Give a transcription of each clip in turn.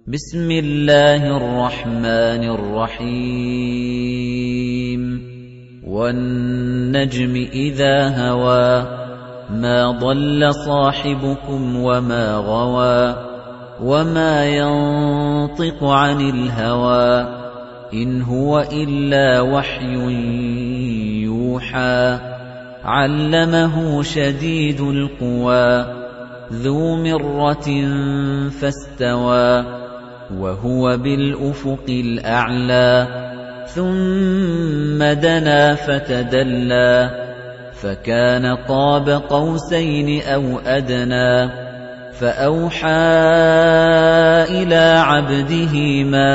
بسم الله الرحمن الرحيم والنجم إذا هوى ما ضل صاحبكم وما غوى وما ينطق عن الهوى إن هو إلا وحي يوحى علمه شديد القوى ذو مرة فاستوى وهو بالأفق الأعلى ثم دنا فتدلى فكان قاب قوسين أو أدنى فأوحى إلى عبده ما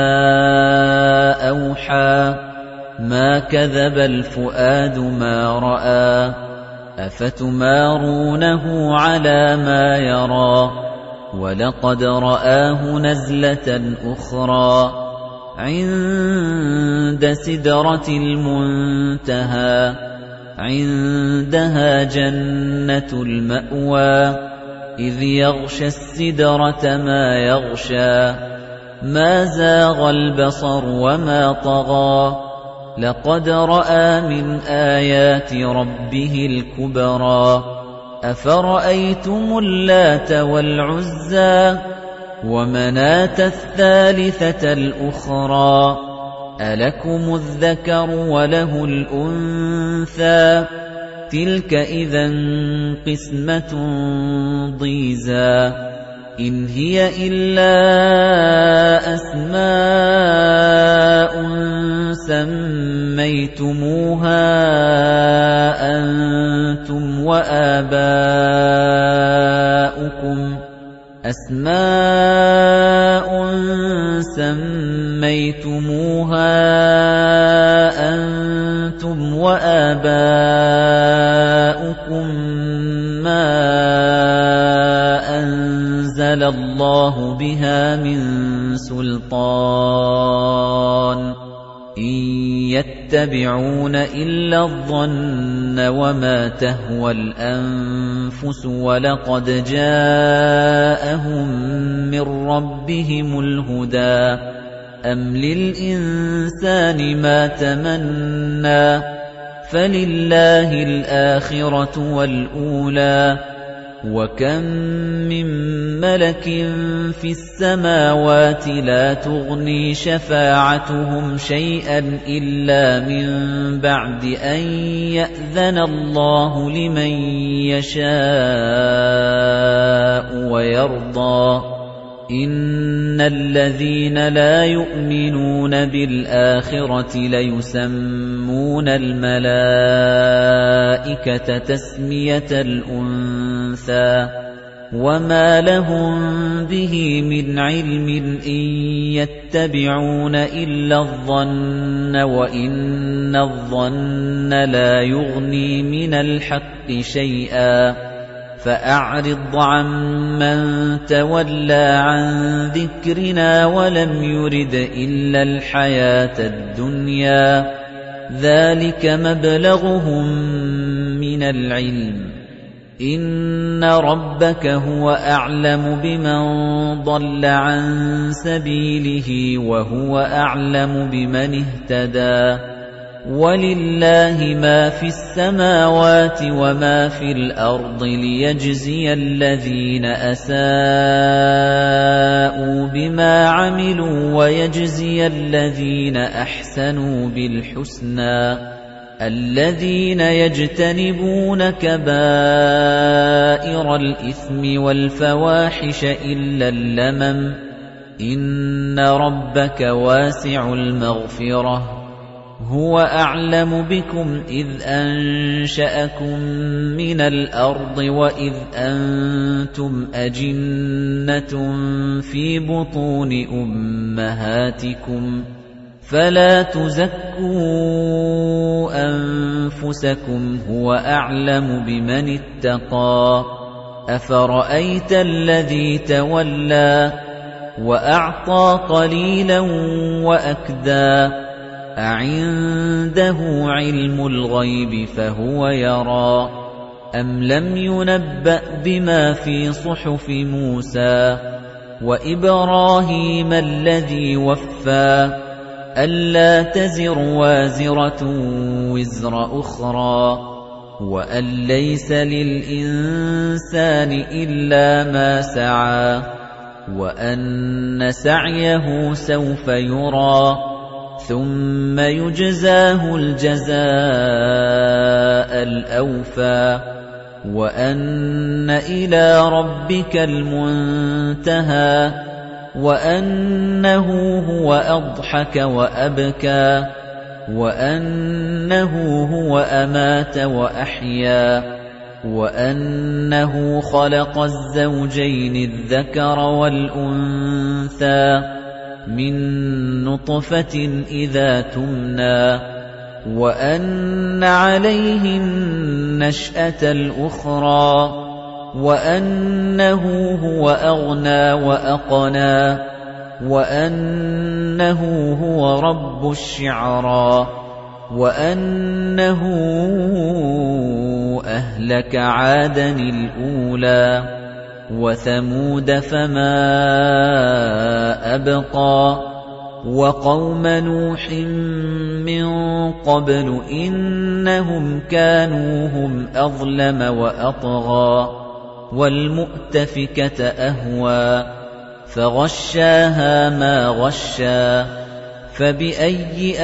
أوحى ما كذب الفؤاد ما رأى أفتمارونه على ما يرى ولقد رآه نزلة أخرى عند سدرة المنتهى عندها جنة المأوى إذ يغشى السدرة ما يغشى ما زاغ البصر وما طغى لقد رأى من آيات ربه الكبرى أفرأيتم اللات والعزى ومناة الثالثة الأخرى ألكم الذكر وله الأنثى تلك إذا قسمة ضيزى إن هي إلا أسماء سميتموها أنتم وآباؤكم ما أنزل الله بها من سلطان إن يتبعون إلا الظن وما تهوى الأنفس ولقد جاءهم من ربهم الهدى أم للإنسان ما تمنى فلله الآخرة والأولى وكم من ملك في السماوات لا تغني شفاعتهم شيئا إلا من بعد أن يأذن الله لمن يشاء ويرضى إن الذين لا يؤمنون بالآخرة ليسمون الملائكة تسمية الأنثى وما لهم به من علم إن يتبعون إلا الظن وإن الظن لا يغني من الحق شيئا فأعرض عمن تولى عن ذكرنا ولم يرد إلا الحياة الدنيا ذلك مبلغهم من العلم إن ربك هو أعلم بمن ضل عن سبيله وهو أعلم بمن اهتدى ولله ما في السماوات وما في الأرض ليجزي الذين أساءوا بما عملوا ويجزي الذين أحسنوا بالحسنى الذين يجتنبون كبائر الإثم والفواحش إلا اللمم إن ربك واسع المغفرة هو أعلم بكم إذ أنشأكم من الأرض وإذ أنتم أجنة في بطون أمهاتكم فلا تزكوا أنفسكم هو أعلم بمن اتقى أفرأيت الذي تولى وأعطى قليلا وأكدى أعنده علم الغيب فهو يرى أم لم ينبأ بما في صحف موسى وإبراهيم الذي وفى ألا تزر وازرة وزر أخرى وأن ليس للإنسان إلا ما سعى وأن سعيه سوف يرى ثم يجزاه الجزاء الأوفى وأن إلى ربك المنتهى وأنه هو أضحك وأبكى وأنه هو أمات وأحيا وأنه خلق الزوجين الذكر والأنثى من نطفة إذا تمنى وأن عليه النشأة الأخرى وأنه هو أغنى وأقنى وأنه هو رب الشعرى وأنه أهلك عادًا الأولى وثمود فما أبقى وقوم نوح من قبل إنهم كانوا هم أظلم وأطغى والمؤتفكة أهوى فغشاها ما غشى فبأي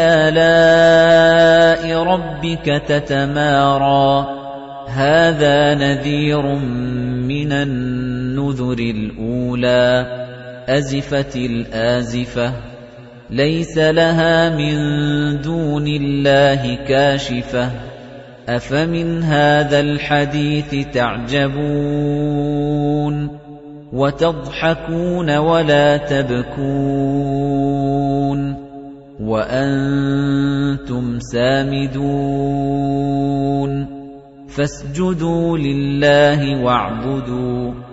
آلاء ربك تتمارى هذا نذير من النذر الأولى أزفت الآزفة ليس لها من دون الله كاشفة أفمن هذا الحديث تعجبون وتضحكون ولا تبكون وأنتم سامدون فاسجدوا لله واعبدوا